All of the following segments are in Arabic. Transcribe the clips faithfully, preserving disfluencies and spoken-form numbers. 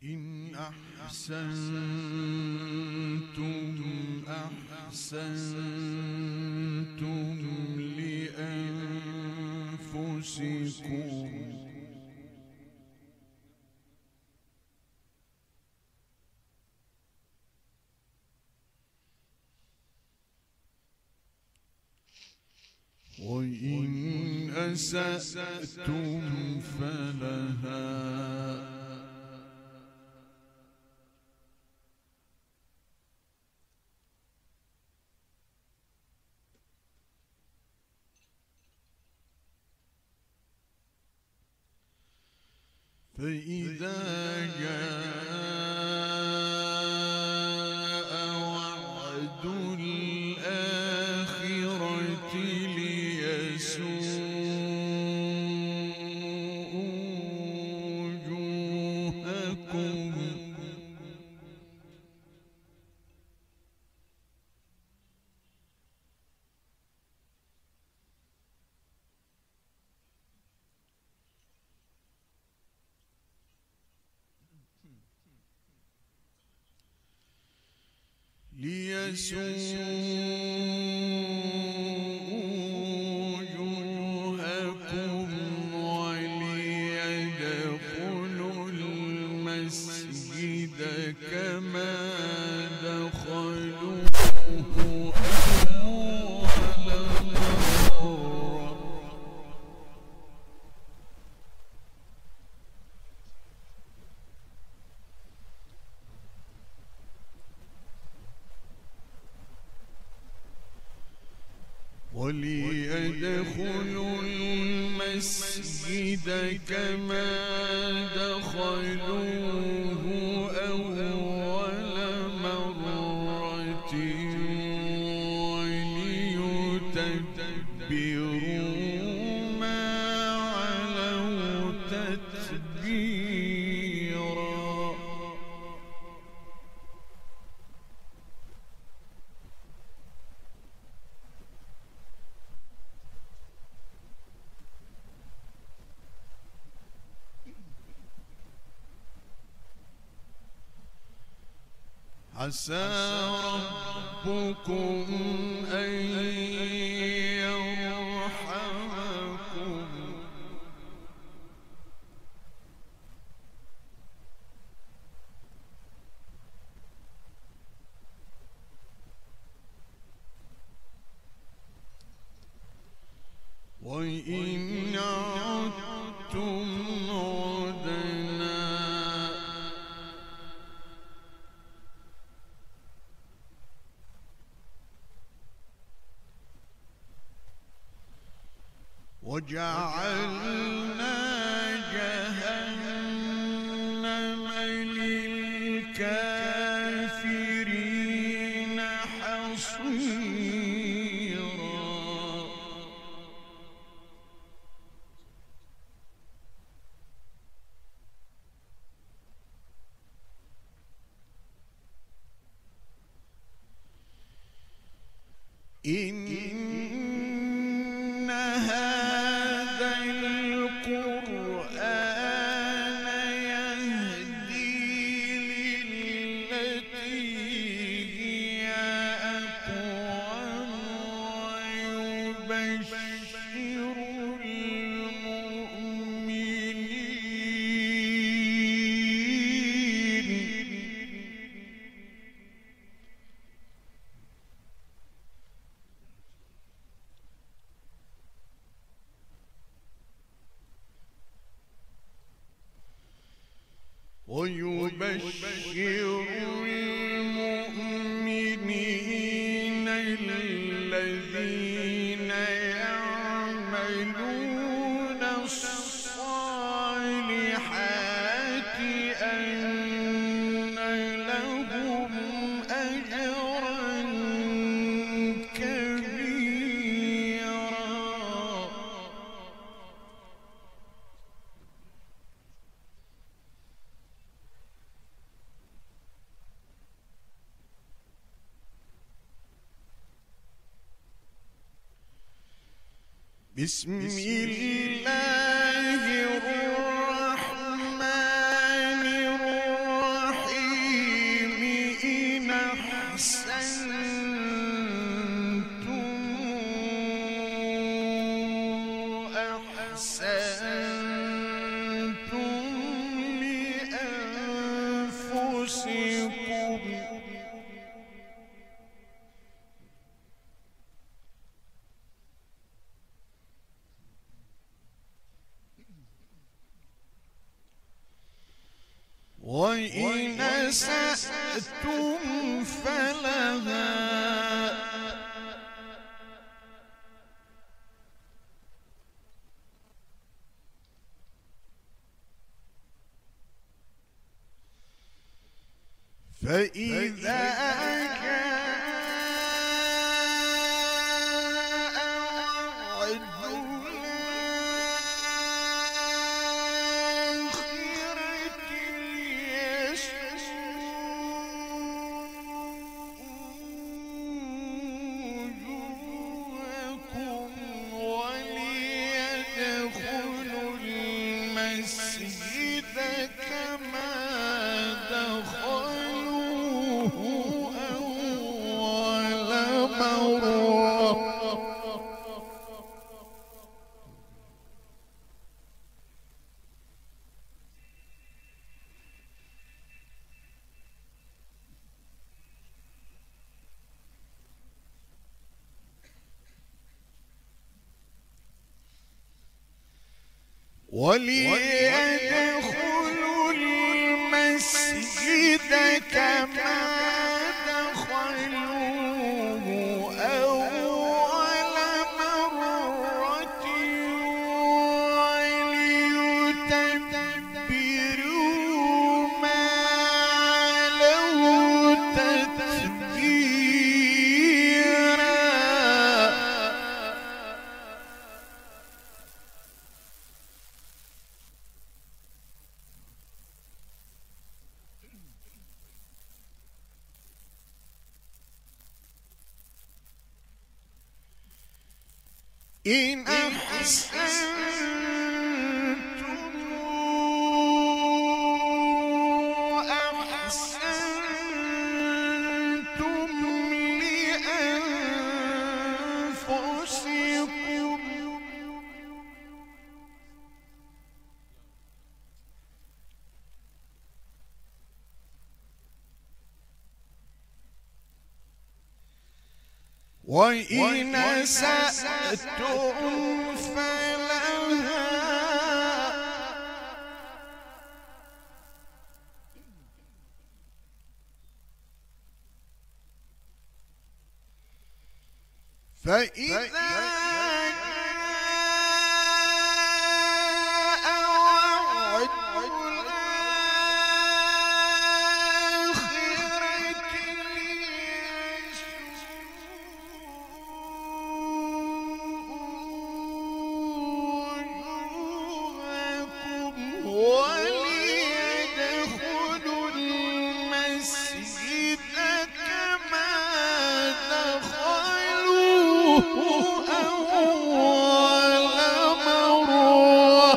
إن أحسنتم أحسنتم لأنفسكم وإن أسأتم فلها فإذا جاء وعد الآخرة ليسوءوا وجوهكم ليسوءوا وجوهكم وليدخلوا المسجد كما دخلوه أول مرة وليدخلوا المسجد كما دخلوه أول مرة وليتبروا ما علوا تتبيرا عسى ربكم أن يرحمكم وإن عدتم عدنا وجعلنا جهنم للكافرين حصيرا إن هذا القرآن يهدي للتي هي أقوم ويبشر المؤمنين ويبشر المؤمنين الذين يعملون الصالحات أن لهم أجرا كبيرا بسم الله الرحمن الرحيم أنفسكم وإن أسأتم فلها فإذا وليدخلوا المسجد كما دخلوه أول مرة وليتبروا ما علوا تتبيرا. إن أحسنتم أحسنتم لأنفسكم وإن أسأتم فلها فإذا وليدخلوا المسجد كما دخلوه أول مرة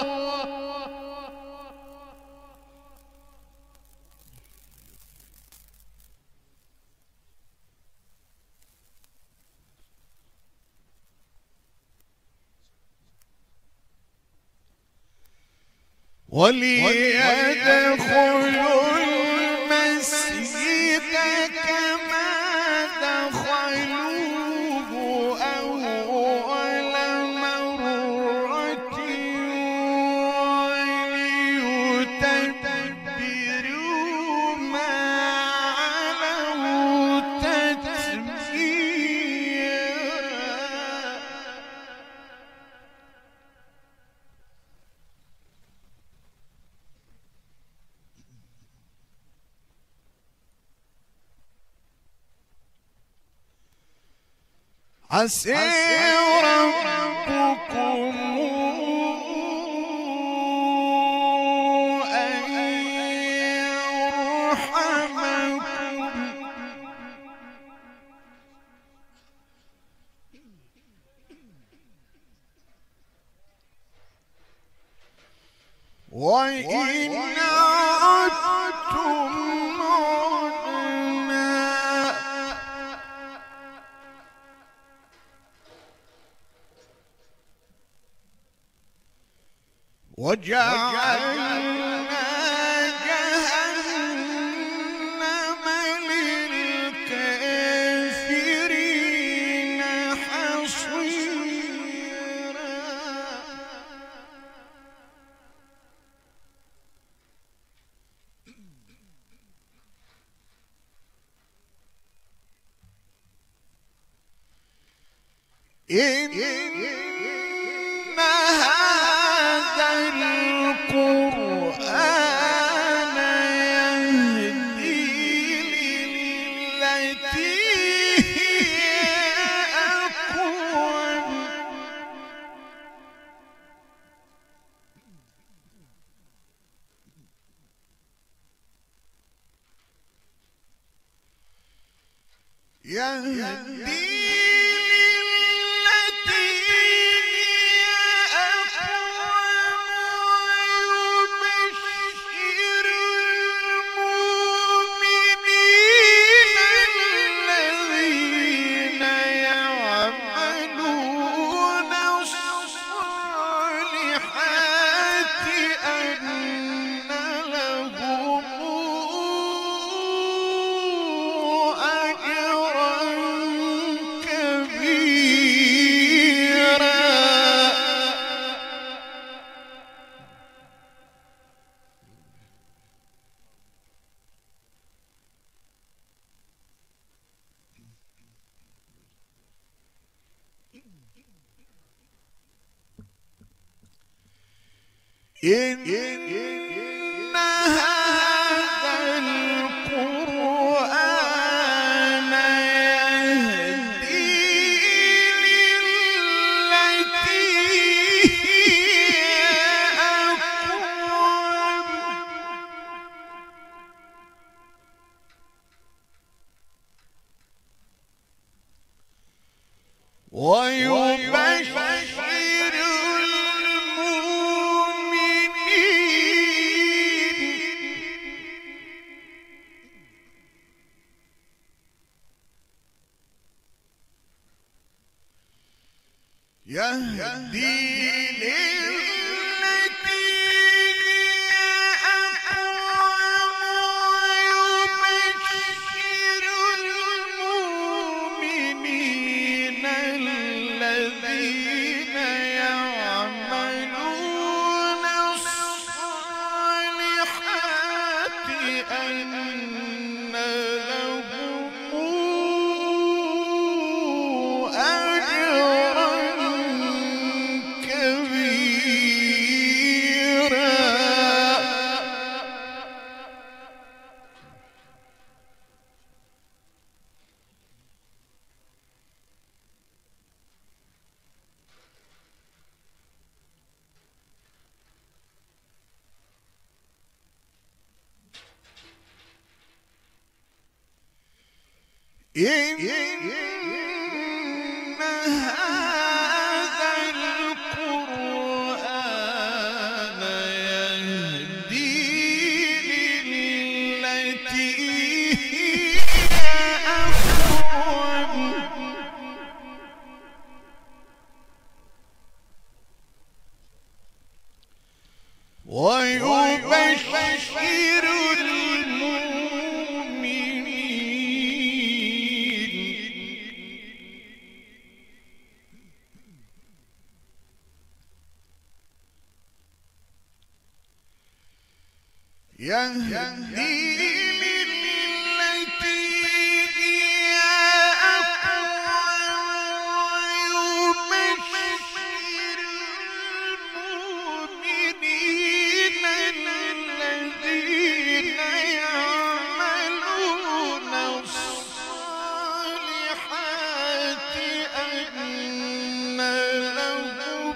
وليدخلوا المسجد كما دخلوه أول مرة وليتبروا ما علوا تتبيرا. عسى ربكم أن يرحمكم وإن عدتم وجعلنا جهنم إن هذا القرآن يهدي للتي هي أقوم يهدي إن هذا القرآن يهدي للتي هي أقوم ويبشر يهدي للتي هي أقوم ويبشر المؤمنين الذين يعملون الصالحات أن إن هذا القرآن يهدي للتي هي أقوم ويبشر يهدي للتي هي أقوم ويبشر المؤمنين الذين يعملون الصالحات أن لهم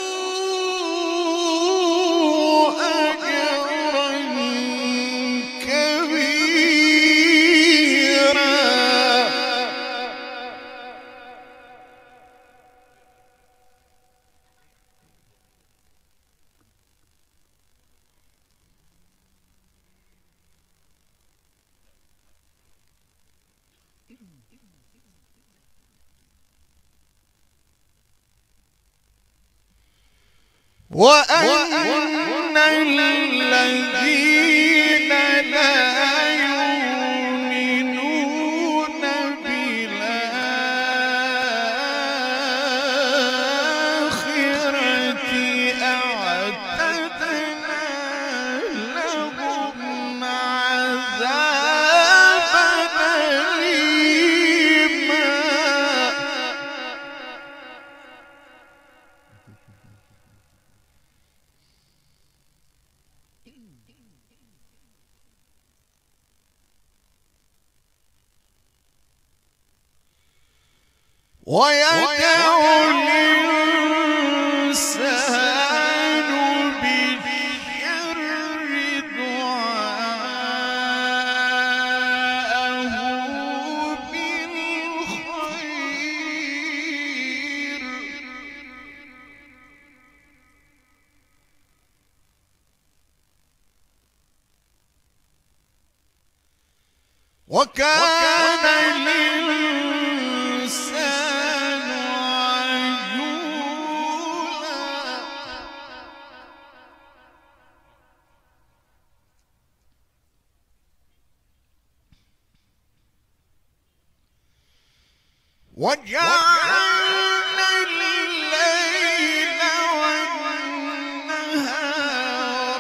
وأن الذين لا يؤمنون بالآخرة أعتدنا لهم عذابا أليما ويدعو الإنسان بالشر دعاءه بالخير. وكان الإنسان عجولا. وجعلنا الليل والنهار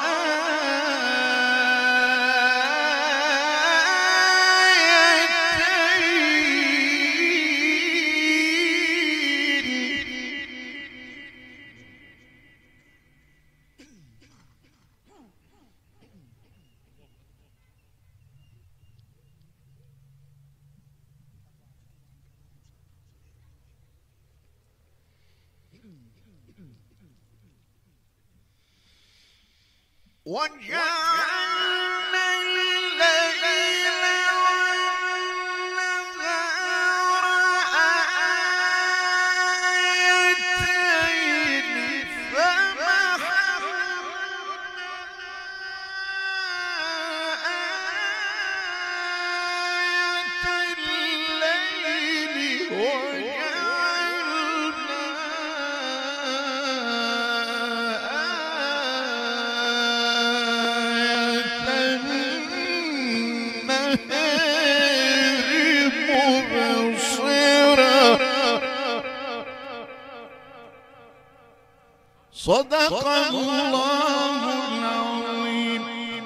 وجعلنا الليل والنهار آيتين فمحونا آية الليل وجعلنا صدق الله العظيم.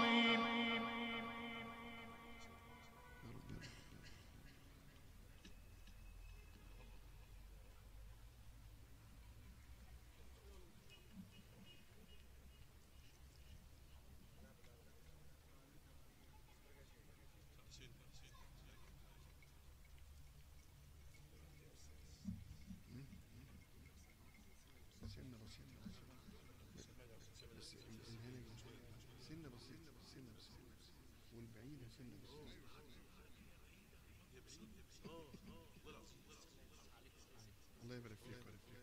الله يبارك فيك.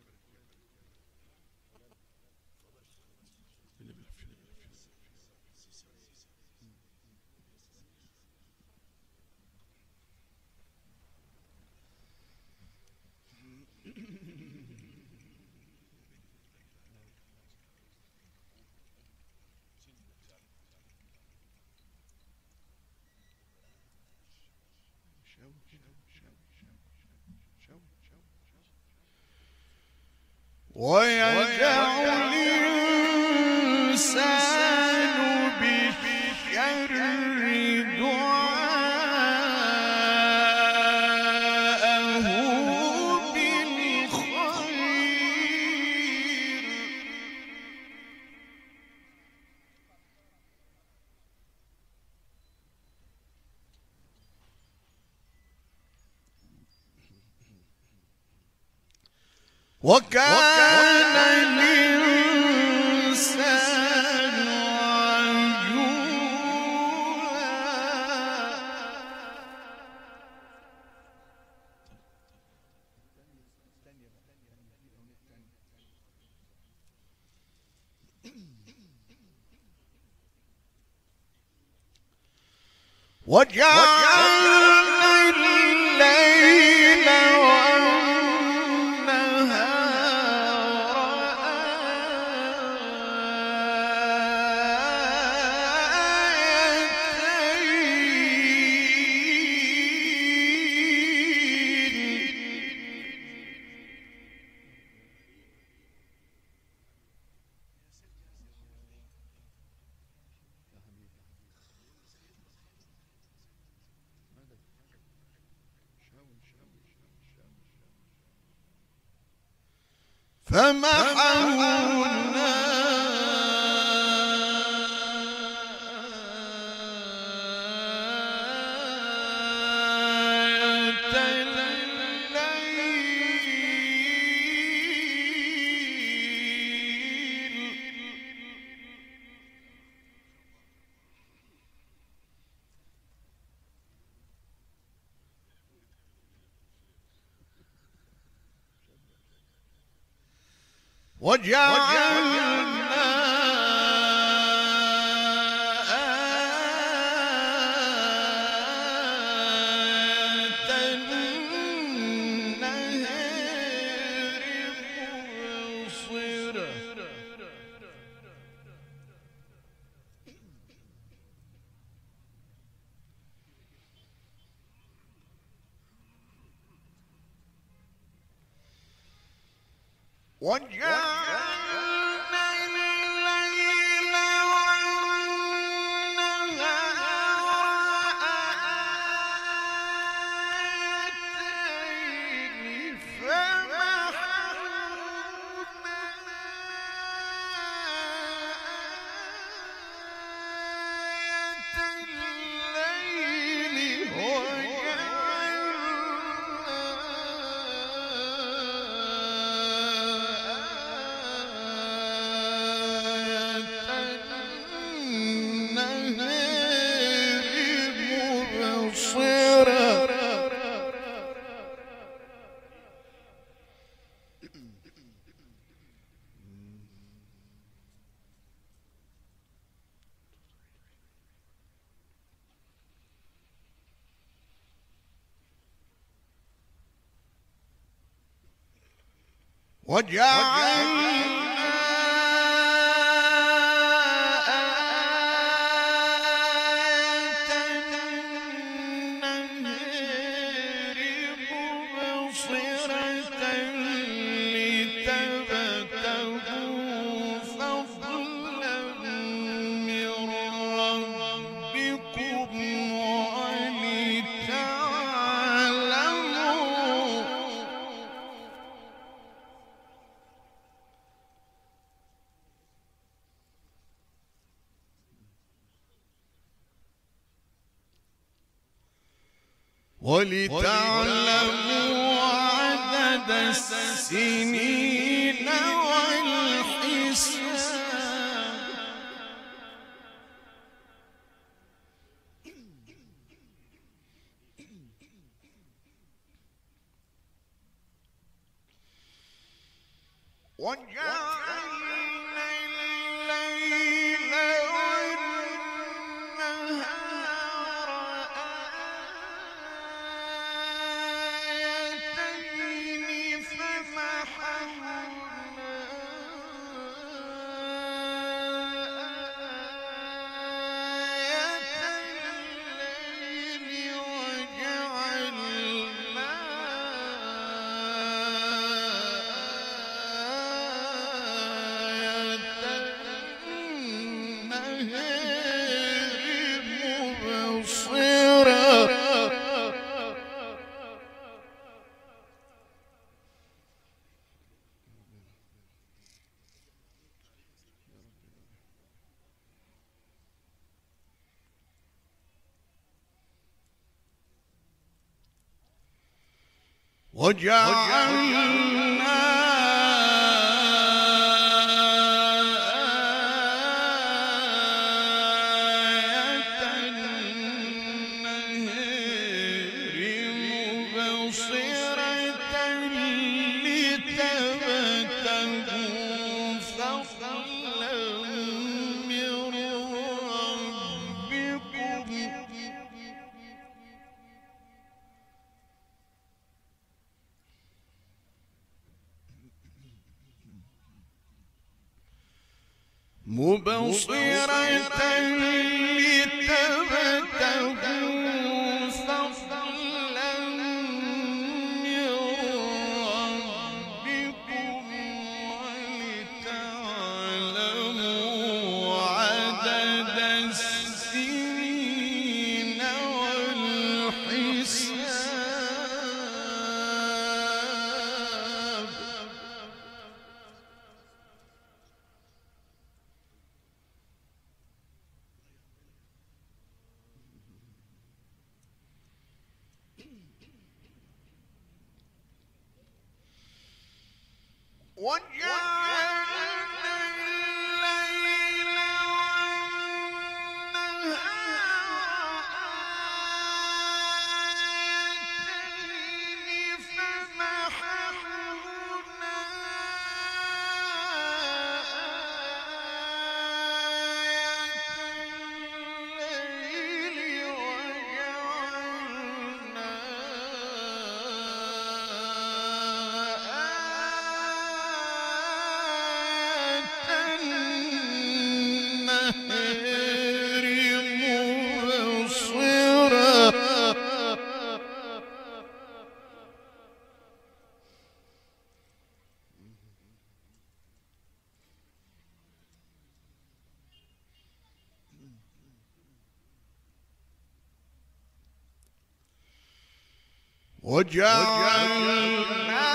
ويدعو الإنسان بالشر دعاءه بالخير. وكان الإنسان عجولا. وجعلنا الليل فمحونا آية الليل وجعلنا وجعلنا الليل والنهار آيتين فمحونا آية الليل وجعلنا آية النهار مبصرة لتبتغوا فضلا من ربكم ولتعلموا ولتعلموا عدد السنين والحساب وجعلنا الليل والنهار آيتين فمحونا آية الليل وجعلنا وجعلنا آية النهار مبصرة لتبتغوا فضلا من ربكم مبصرة لتبتغوا فضلا من ربكم ولتعلموا عدد السنين والحساب وجعلنا الليل والنهار آيتين فمحونا وجعلنا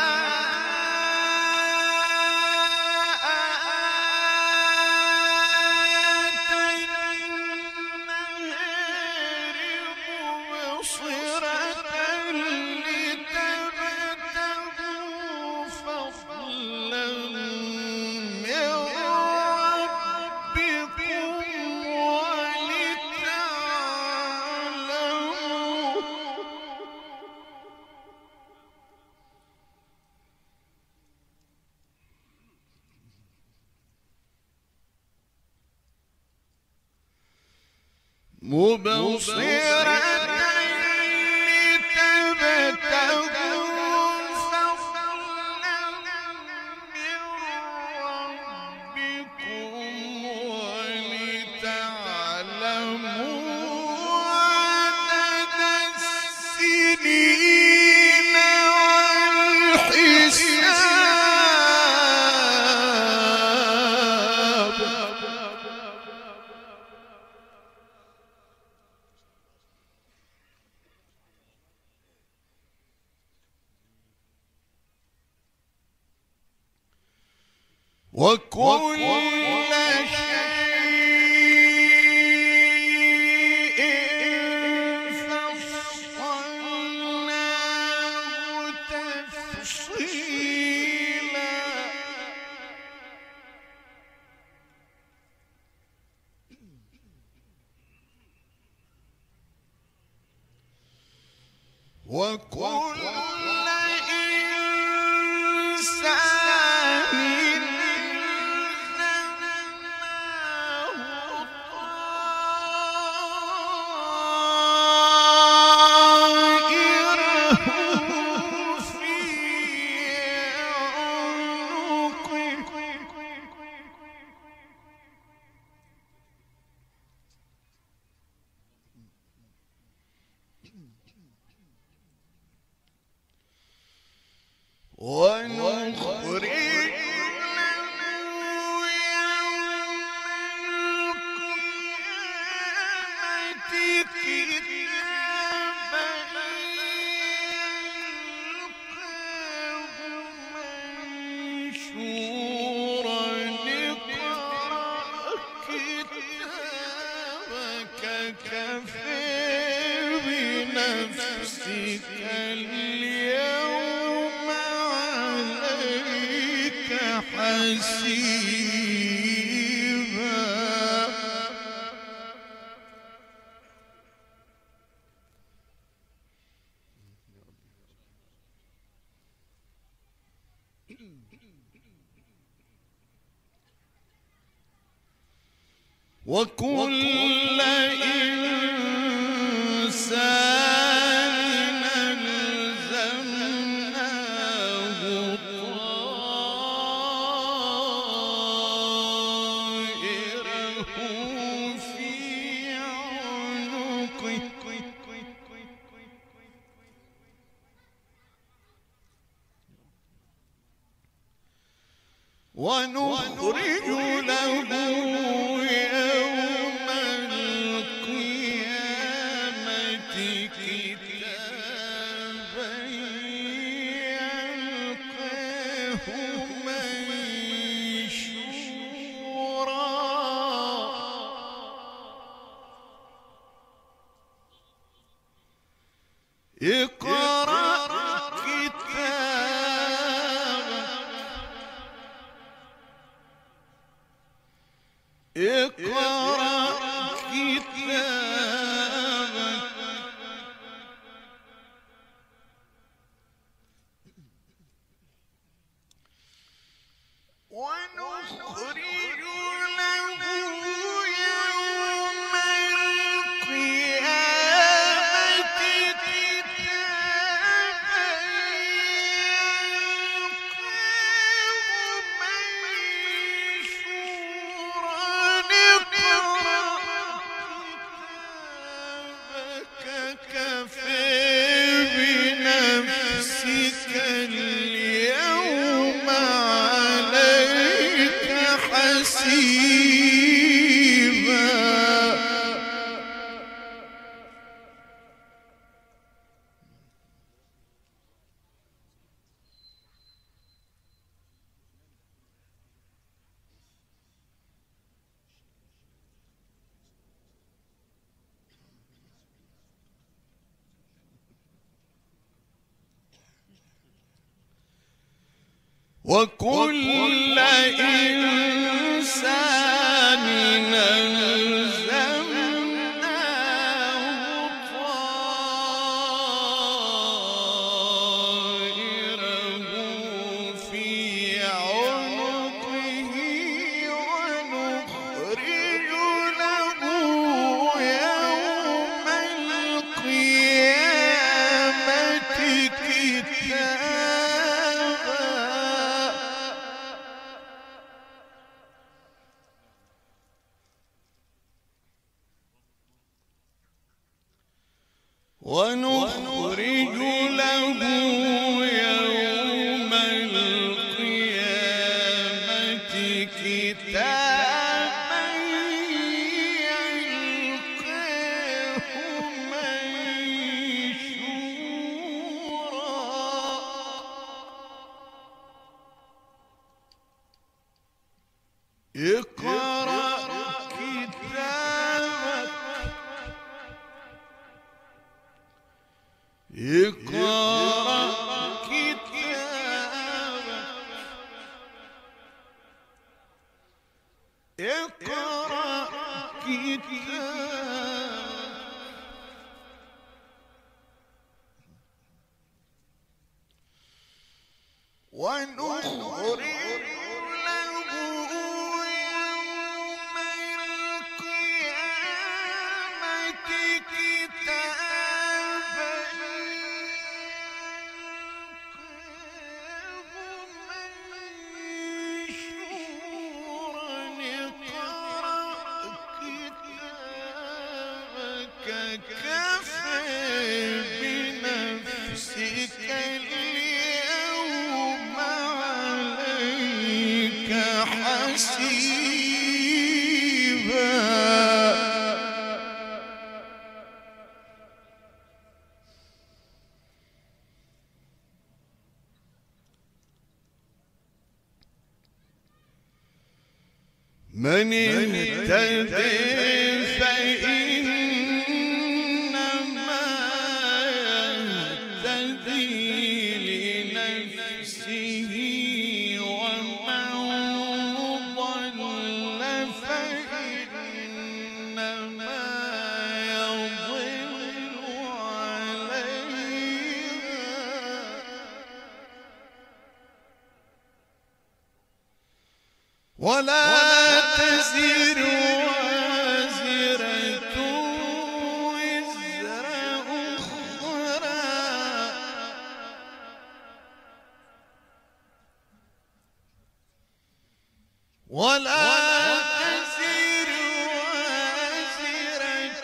مبصرة لتبتغوا فضلا من ربكم ولتعلموا عدد السنين والحساب. وكل شيء فصلناه تفصيلا. وكل إنسان ونخرج له يوم القيامة كتابا يلقاه منشورا اقرأ كتابك كفى بنفسك اليوم عليك حسيبا. وكل إنسان ألزمناه طائره في عنقه ونخرج له يوم القيامة كتابا يلقاه منشورا اقرأ كتابك اقرأ كتابك ونخرج له يوم القيامة كتابا وكل إنسان ألزمناه طائره في عنقه ونخرج له يوم القيامة كتابا ونخرج له يوم القيامة كتابا يلقاه منشورا اقرأ كتابك اقرأ كتابك اقرأ كتابك ونخرج له يوم القيامة كتابا كفى بنفسك اليوم عليك حسيبا من اهتدى فإنما يهتدي لنفسه ومن ضل فإنما يضل عليها ولا تزر وازرة وزر أخرى ولا تزر وازرة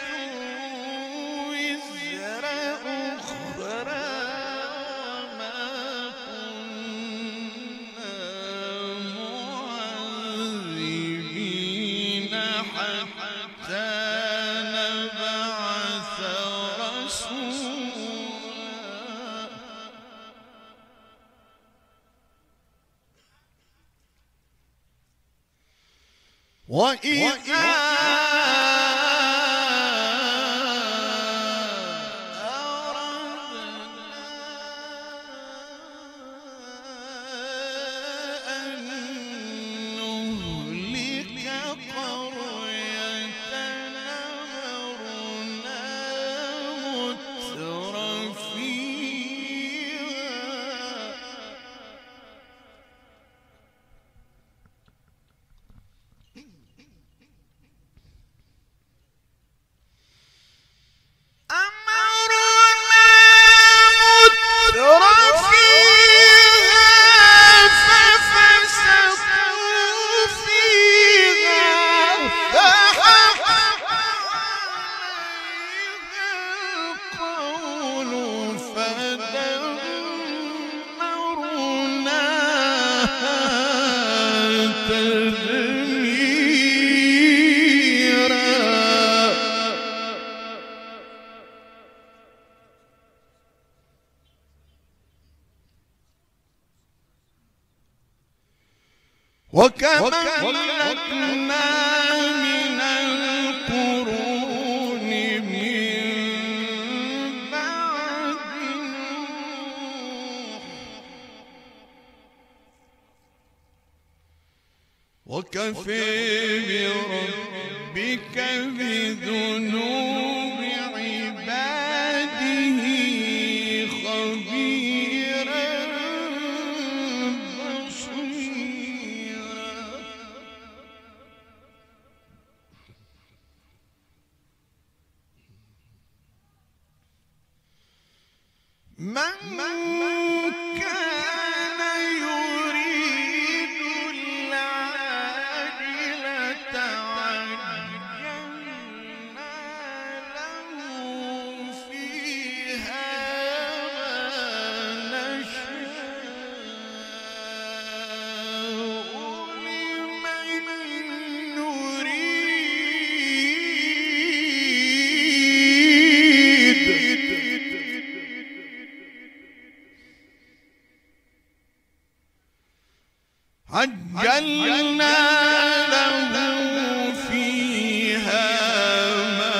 وزر أخرى ما كنا حتى نبعث رسولا وإذا وكم أهلكنا من القرون من بعد نوح وكفى بربك بذنوب عباده خبيرا بصيرا. من كان يريد العاجلة عجلنا له فيها ما نشاء لمن نريد. عجلنا له فيها ما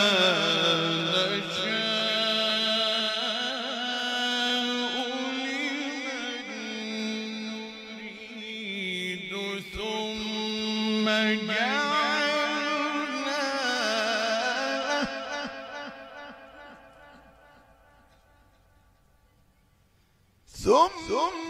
نشاء لمن نريد ثم جعلنا ثم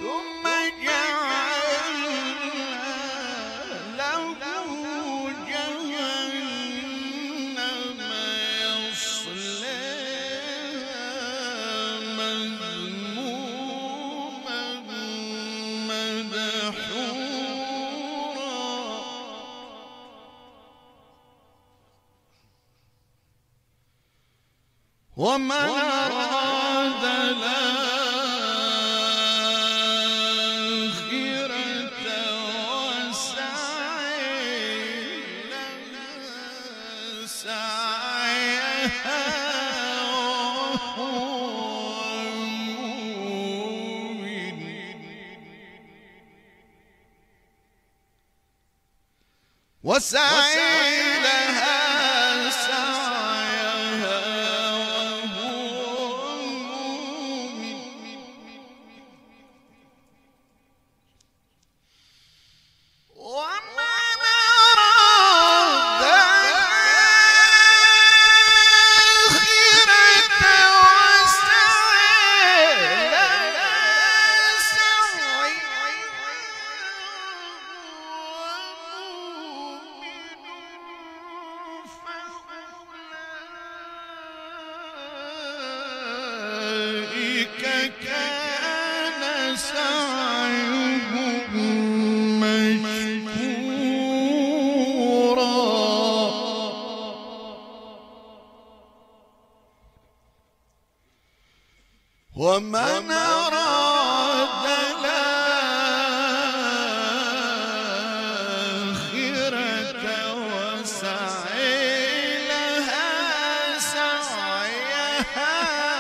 ومن أراد الآخرة وسعي لها سعيها وهو مؤمن وسعي لها كان سعيهم مشكورا. ومن أراد الآخرة وسعي لها سعيها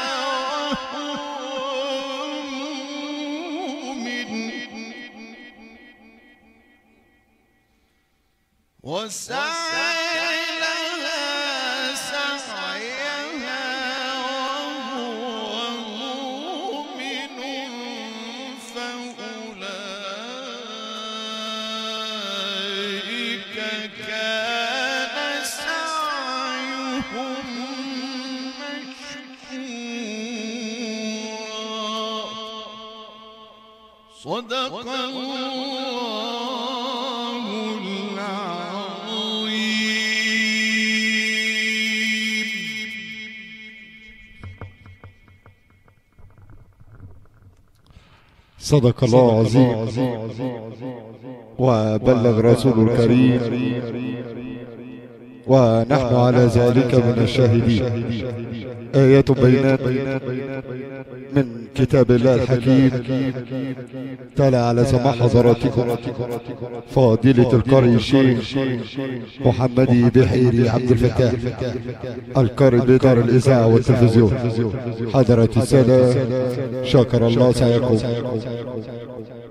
وسعي لها سعيها وهو مؤمن فأولئك كان سعيهم مشكورا. صدق الله العظيم. صدق الله العظيم وبلغ رسول الكريم ونحن على ذلك من الشاهدين. آيات بينات من كتاب الله الحكيم تلا على سماع حضراتكم فضيلة القارئ الشيخ محمدي بحيري عبد الفتاح القارئ بدار الإذاعة والتلفزيون. حضرة السادة شكر الله سعيكم.